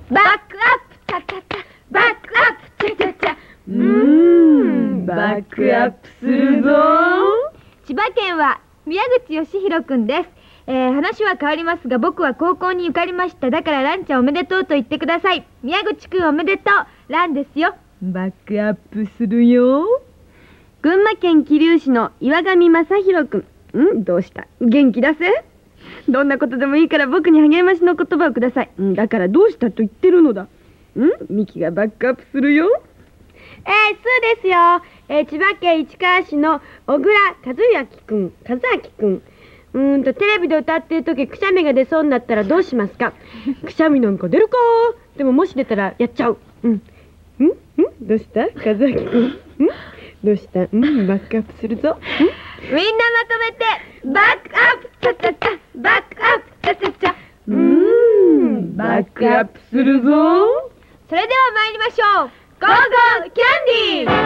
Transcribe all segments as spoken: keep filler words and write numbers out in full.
バックアップチャチャチャ、バックアップチャチャチャ。うーん、バックアップするぞ。千葉県は宮口義弘くんです。えー、話は変わりますが、僕は高校に受かりました。だからランちゃんおめでとうと言ってください。宮口くんおめでとう。ランですよ。バックアップするよ。 群馬県桐生市の岩上正弘くん。んどうした？元気出せ。どんなことでもいいから僕に励ましの言葉をください。んだからどうしたと言ってるのだ。んミキがバックアップするよ。 えー、そうですよ。えー、千葉県市川市の小倉和明くん、和明くん。うーんと、テレビで歌ってる時くしゃみが出そうになったらどうしますか？くしゃみなんか出るかー。でももし出たらやっちゃう。うん。んんどうした和明くん。んどうしたんバックアップするぞ。 みんなまとめてバックアップチャチャチャ、バックアップチャチャチャ。 うーんバックアップするぞ。 それでは参りましょう。ゴーゴーキャンディ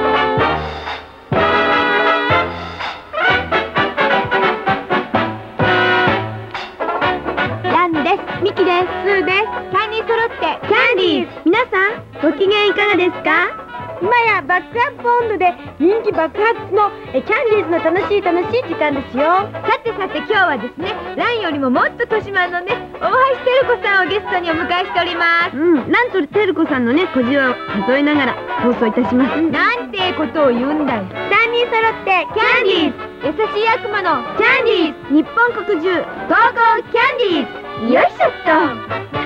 ー。ランです。ミキです。スーです。さんにん揃ってキャンディーズ。 皆さんご機嫌いかがですか？今やバックアップ温度で人気爆発のえキャンディーズの楽しい楽しい時間ですよ。 さてさて今日はですね、ランよりももっと年前のね、大橋テル子さんをゲストにお迎えしております。 うん、ランとテル子さんのね、小じわを数えながら放送いたします。 なんてことを言うんだよ。 さんにん揃ってキャンディーズ。 優しい悪魔のキャンディーズ。日本国中ゴーゴーキャンディーズ。よいしょっと。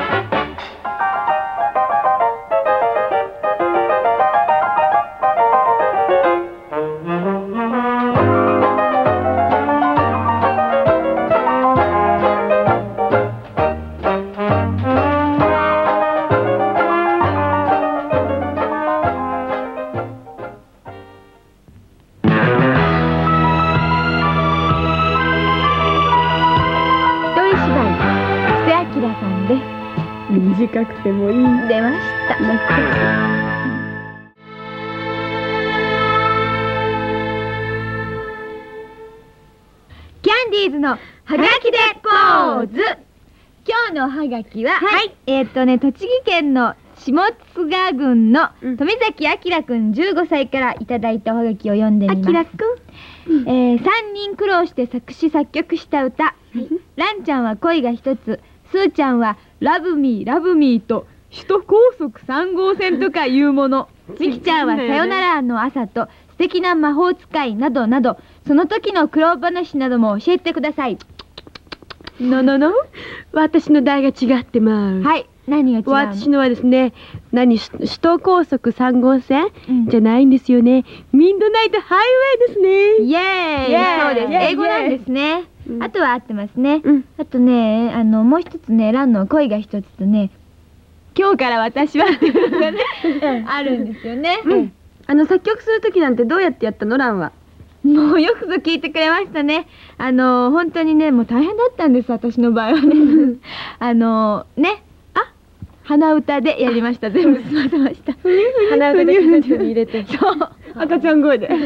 短くてもいい。 出ました。キャンディーズのはがきでポーズ。今日のおはがきは、はい、えっとね、栃木県の下津賀郡の富崎明くんじゅうごさいからいただいたおはがきを読んでみます。 明くん、 えー、さんにん苦労して作詞作曲した歌。はい、ランちゃんは恋が一つ、スーちゃんはラブミーラブミーと首都高速さん号線とかいうもの。ミキちゃんはさよならの朝と素敵な魔法使いなどなど、その時の苦労話なども教えてください。 ののの私の題が違ってます。 はい、何が違うの？ 私のはですね、何首都高速さん号線、うん、じゃないんですよね。ミッドナイトハイウェイですね。 イエーイ。そうです。英語なんですね。あとは合ってますね。うん、あとね、あのもう一つね、ランの恋が一つとね、今日から私はっていうのがねあるんですよね。 うん、あの作曲する時なんてどうやってやったの、ランは？ もうよくぞ聞いてくれましたね。あの本当にね、もう大変だったんです、私の場合はね。あのね、あ、鼻歌でやりました。全部済ませました。 鼻歌で口に入れて、 そう、 赤ちゃん声で。やだ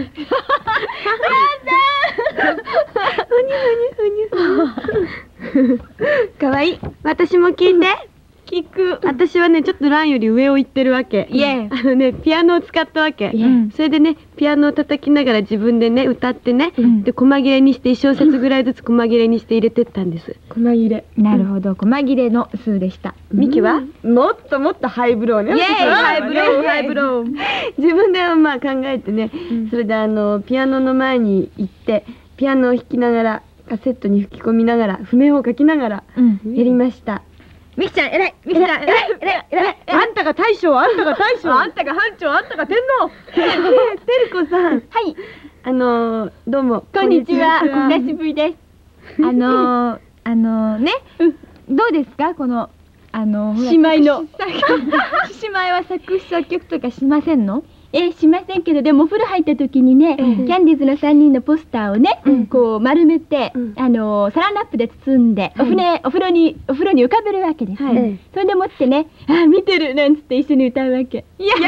ー。かわいい。私も聞いて。聞く。私はね、ちょっとランより上を行ってるわけ。 イエー。 あのね、ピアノを使ったわけ。それでね、ピアノを叩きながら自分でね、歌ってね、で細切れにして一小節ぐらいずつ細切れにして入れてったんです。 細切れ。なるほど、細切れの数でした。 ミキはもっともっとハイブローね。 イエーイ、ハイブロー、ハイブロー。 自分でまあ考えてね、それであのピアノの前に行ってピアノを弾きながらカセットに吹き込みながら譜面を書きながらやりました。 ミキちゃん偉い、ミキちゃん偉い、偉い、偉い。 あんたが大将、あんたが大将、 あんたが班長、あんたが天皇。 てるこさん、はい、あのどうもこんにちは、お久しぶりです。あのあのね、どうですか、このあの姉妹の姉妹は作詞作曲とかしませんの？ えしませんけど、でもお風呂入った時にね、キャンディーズのさんにんのポスターをね、こう丸めて、あのサランラップで包んで、お船お風呂にお風呂に浮かべるわけです。それでもってね、あ見てるなんつって一緒に歌うわけ。いや。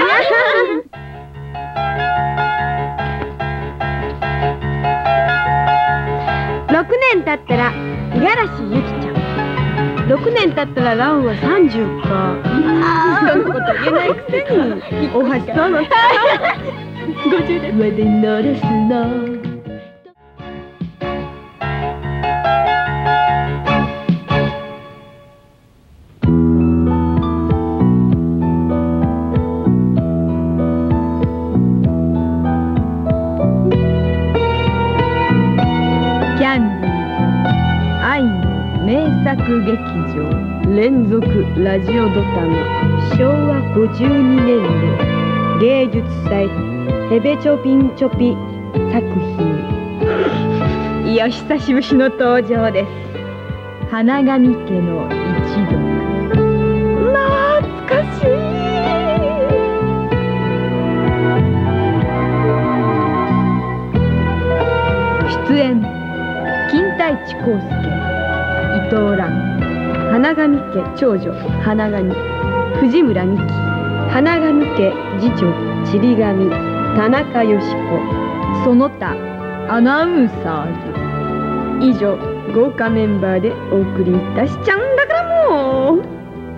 ろくねん経ったら五十嵐ゆきちゃん。 ろくねん経ったらランはさんじゅうか。そんなこと言えないくせに。おはしさんのごじゅうです。上で乗るすの。 キャンディー愛の名作劇場連続ラジオドタマしょうわごじゅうにねんの芸術祭ヘベチョピンチョピ作品。 いや久しぶりの登場です。花神家の一族。懐かしい。出演金太一耕介、伊藤蘭、花神家長女花神藤村美希、 花神家次女ちり神田中よし子、 その他アナウンサーズ。以上豪華メンバーでお送りいたしちゃうんだからもう。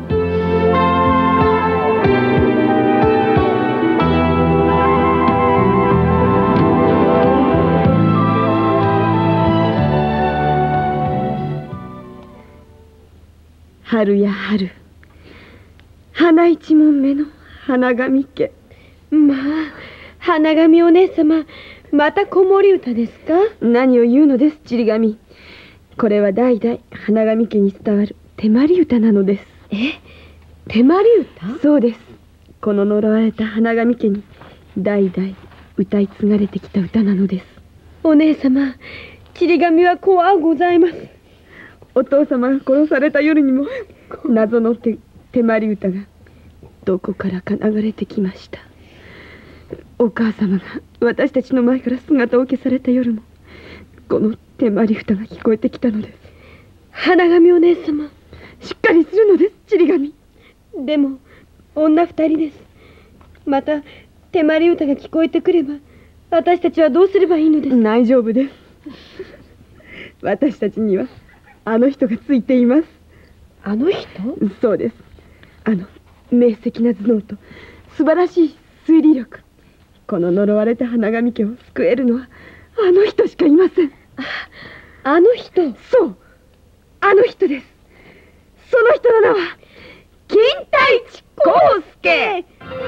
春や春、花一門目の花神家。 まあ花神お姉様、また子守歌ですか？ 何を言うのです、ちり神。これは代々花神家に伝わる手まり歌なのです。 え、手まり歌？ そうです。この呪われた花神家に代々歌い継がれてきた歌なのです。 お姉様、ちり神は怖うございます。 お父様が殺された夜にも謎の手、手まり歌がどこからか流れてきました。お母様が私たちの前から姿を消された夜もこの手まり歌が聞こえてきたのです。 花神お姉様、 しっかりするのです、ちり神。 でも女二人です。また手まり歌が聞こえてくれば私たちはどうすればいいのです？ 大丈夫です。私たちにはあの人がついています。 あの人？ そうです。あの明晰な頭脳と素晴らしい推理力。この呪われた花神家を救えるのはあの人しかいません。 あ、あの人？ そう、あの人です。その人の名は金太一耕介。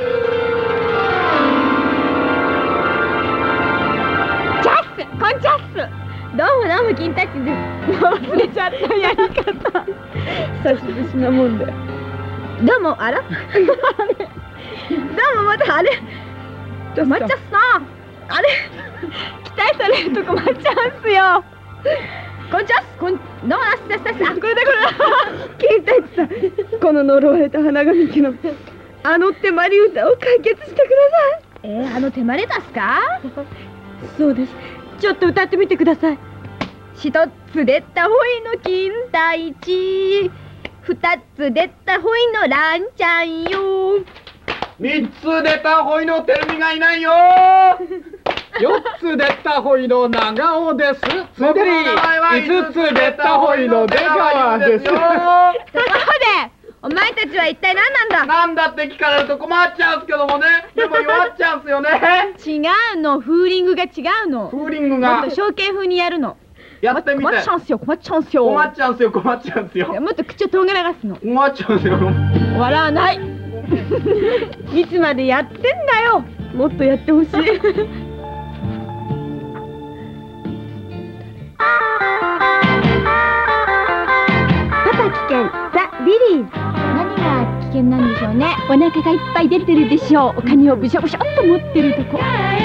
チャッス、こんチャッス。どうもどうも金太一です。忘れちゃったやり方。 久しぶりなもんで。 どうも、あらあれどうもまたあれ抹茶さん、あれ期待されるとこ抹茶んすよ。こんちゃっす、こん、どうもなすですです。あ、これだこれだ。 金太一さん、この呪われた花神家のあの手まり歌を解決してください。 えー、あの手まり歌っすか？ そうです。ちょっと歌ってみてください。 一つ出たほいの金太一、二つ出たほいのランちゃんよ。 三つ出たほいのテルミがいないよ。四つ出たほいの長尾です。 僕の名前は五つ出たほいの出川ですよ。 ところで、お前たちは一体何なんだ？ なんだって聞かれると困っちゃうんすけどもね。でも弱っちゃうんすよね。 違うの、フーリングが違うの。 フーリングもがっと象形風にやるの。 やってみて。 困っちゃうんすよ、困っちゃうんすよ。 困っちゃうんすよ、困っちゃうんすよ。 もっと口をとんがらがすの。 困っちゃうんすよ。 笑わない。 いつまでやってんだよ。 もっとやってほしい。 パパ危険ザ・ビリーズ。 何が危険なんでしょうね。 お腹がいっぱい出てるでしょう。お金をブシャブシャっと持ってるとこ。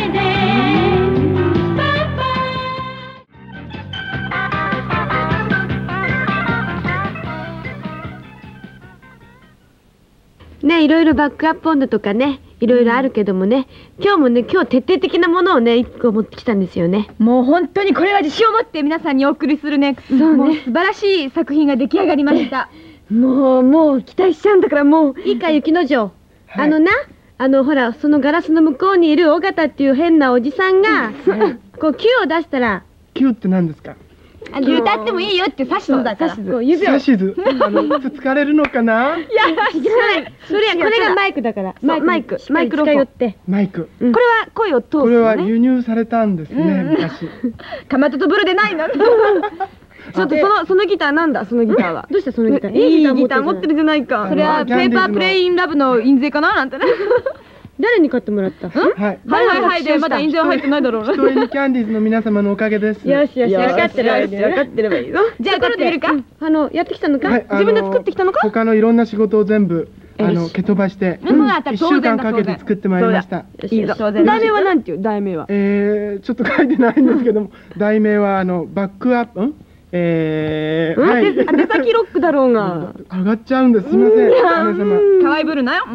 ね、いろいろバックアップ温度とかね、いろいろあるけどもね、今日もね、今日徹底的なものをね、一個持ってきたんですよね。 もう本当にこれは自信を持って皆さんにお送りするね。 そうね、 もう素晴らしい作品が出来上がりました。 もうもう期待しちゃうんだからもう。 いいか、雪之丞、はい、あのな、あのほら、そのガラスの向こうにいる尾形っていう変なおじさんが、こうキューを出したら、 キューって何ですか？ 歌ってもいいよっていう指図だから。 指を。 指図。あのつつかれるのかな。 いや、それこれがマイクだから。マイクマイクロフォン。 マイク。 これは声を通す。 これは輸入されたんですね昔。 かまととブルでないの。 ちょっとそのそのギターなんだそのギターは。 どうしたそのギター。 いいギター持ってるじゃないか。 それはペーパープレインラブの印税かななんてね。 誰に買ってもらった？ はいはいはいはいでまだ印税は入ってないだろうな。 ひとえにキャンディーズの皆様のおかげです。 よしよし分かってる分かってればいいぞ。 じゃあ撮ってみるか。 あのやってきたのか？ 自分で作ってきたのか？ 他のいろんな仕事を全部あの蹴飛ばして一週間かけて作ってまいりました。 いいぞ。題名はなんていう題名は？ えちょっと書いてないんですけども、題名はあのバックアップ。えー、はい。 出先ロックだろうが。 上がっちゃうんです。すみません。皆様。 可愛ぶるなよ。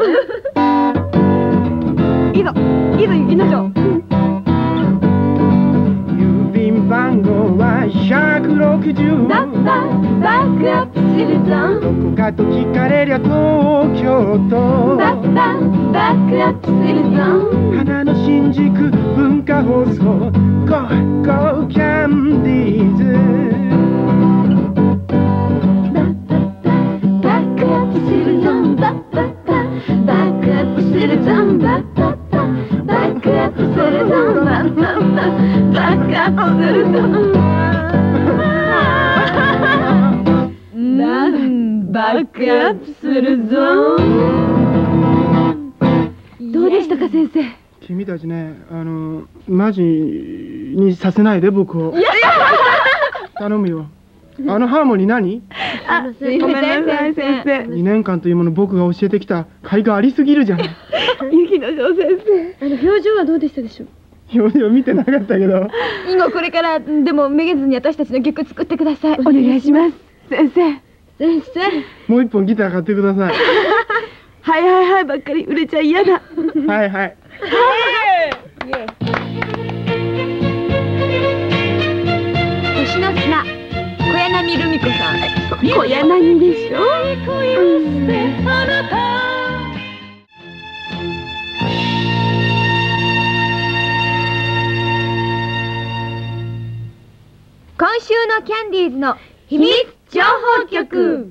いいぞ。いいぞ行きましょう。 郵便番号はひゃくろくじゅう。 バックアップするぞ。 どこかと聞かれりゃ東京都。 バックアップするぞ。 花の新宿文化放送。Go Go キャンディーズ。 バックアップするぞ。バッバッババックアップするぞ。バッバッババックアップするぞ。バッバッババックアップするぞ。なんバックアップするぞ。どうでしたか先生？ 君たちね、あのマジにさせないで僕を。頼むよ。あのハーモニー何？ あ、すいません先生。 にねんかんというもの僕が教えてきた甲斐がありすぎるじゃない。 雪乃先生。 あの表情はどうでしたでしょう？ 表情見てなかったけど。 以後これからでもめげずに私たちの曲作ってください。 お願いします。先生。 先生。 もう一本ギター買ってください。 はいはいはいばっかり売れちゃ嫌だ。 はいはい。 星の砂、小柳ルミ子さん。 小柳でしょ。 今週のキャンディーズの秘密情報局。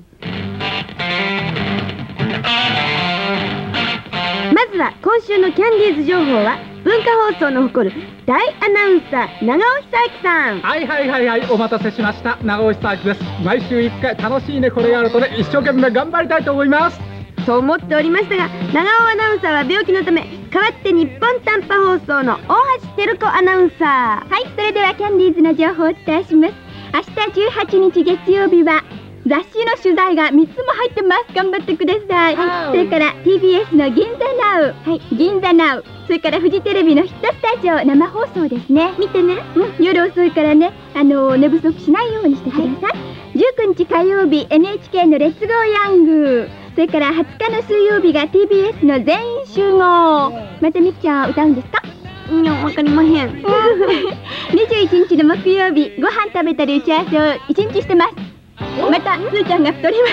まずは今週のキャンディーズ情報は文化放送の誇る大アナウンサー長尾久明さん。 はいはいはいはい、お待たせしました。長尾久明です。毎週いっかい楽しいねこれがあるとね、一生懸命頑張りたいと思います。 そう思っておりましたが、長尾アナウンサーは病気のため代わって日本短波放送の大橋照子アナウンサー。 はい、それではキャンディーズの情報をお伝えします。明日じゅうはちにち月曜日は雑誌の取材がみっつも入ってます。頑張ってください。はい、それから ティービーエス の銀座ナウ、はい、銀座ナウ、それからフジテレビのヒットスタジオ生放送ですね。見てね。うん、夜遅いからね、あの寝不足しないようにしてください。はい、じゅうくにち火曜日 エヌエイチケー のレッツゴーヤング、それからはつかの水曜日が ティービーエス の全員集合。またみきちゃん歌うんですか？ いや、わかりまへん。 にじゅういちにちの木曜日、ご飯食べたり打ち合わせをいちにちしてます。またすーちゃんが太ります。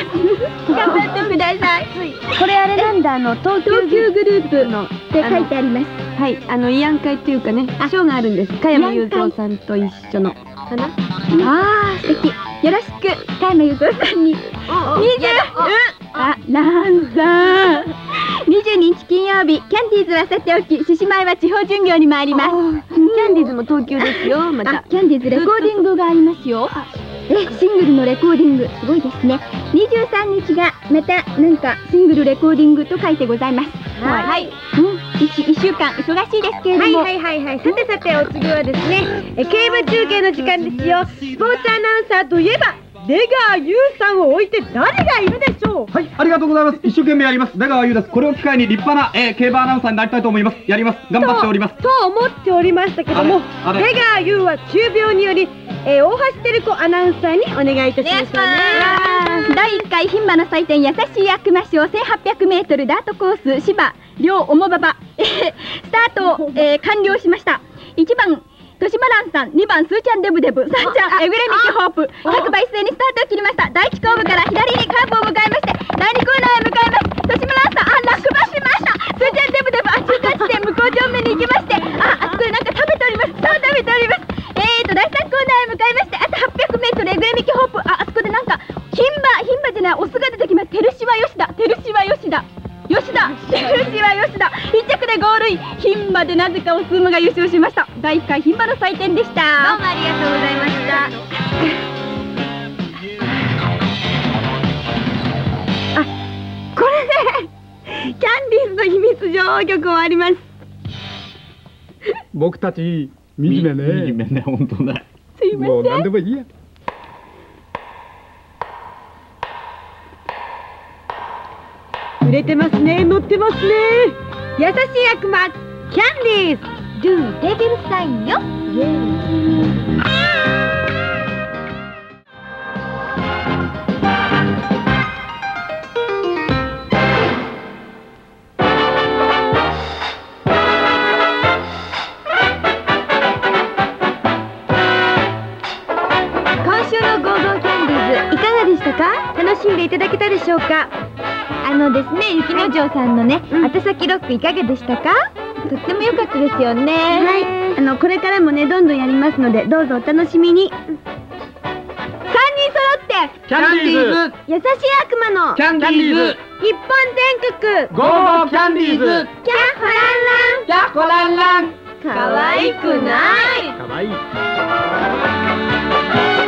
頑張ってください。 これあれなんだ、あの東東急グループのって書いてあります。 はい、あの慰安会というかね、ショーがあるんです。加山雄三さんと一緒の。 かな。ああ、素敵。よろしく加山雄三さんに。にじゅう、あ、なんだ。にじゅうににち金曜日、キャンディーズはさておき、獅子舞は地方巡業に参ります。 キャンディーズも東急ですよ。またキャンディーズレコーディングがありますよ。え、シングルのレコーディングすごいですね。にじゅうさんにちがまたなんかシングルレコーディングと書いてございます。 はい、はい、 うん、いっしゅうかん忙しいですけれども、 はいはいはいはい。さてさて、お次はですね、え競馬中継の時間ですよ。スポーツアナウンサーといえば出川優さんを置いて誰がいるでしょう。 はい、ありがとうございます。一生懸命やります。出川優です。これを機会に立派な、えー、競馬アナウンサーになりたいと思います。やります。頑張っております。 と思っておりましたけども、出川優は急病により、えー、大橋照子アナウンサーにお願いいたしましょうね。 だいいっかい牝馬の祭典優しい悪魔賞せんはっぴゃくメートルダートコース芝両重馬場、えー、スタートを、えー、完了しました。いちばん豊島蘭さん、にばんスーちゃんデブデブ、さんちゃんエグレミキホープ、各馬一斉にスタートを切りました。だいいちコーブから左にカーブを迎えまして、だいにコーナーへ向かいます。豊島蘭さん、あ、落馬しました。スーちゃんデブデブ、あ、中間地点向こう正面に行きまして、あ、あそこでなんか食べております。そう食べております。えーとだいさんコーナーへ向かいまして、あとはっぴゃく馬でなぜかオス馬が優勝しました。だいいっかい牝馬の祭典でした。 どうもありがとうございました。 あ、これでキャンディーズの秘密女王曲もあります。 僕たち惨めね。 惨めね、本当だ。 すいません。 もう何でもいいや。 売れてますね、乗ってますね。優しい悪魔キャンディーズ。 ドゥデビルサインよ。今週のゴーゴーキャンディーズいかがでしたか？ 楽しんでいただけたでしょうか？ あのですね、雪之丞さんのね、後先ロックいかがでしたか？とっても良かったですよね。 はい、あのこれからもねどんどんやりますのでどうぞお楽しみに。さんにん揃ってキャンディーズ、 優しい悪魔のキャンディーズ、 日本全国ゴーゴーキャンディーズ、 キャッホランキャッホランラン。 ラン可愛くない。 かわいい。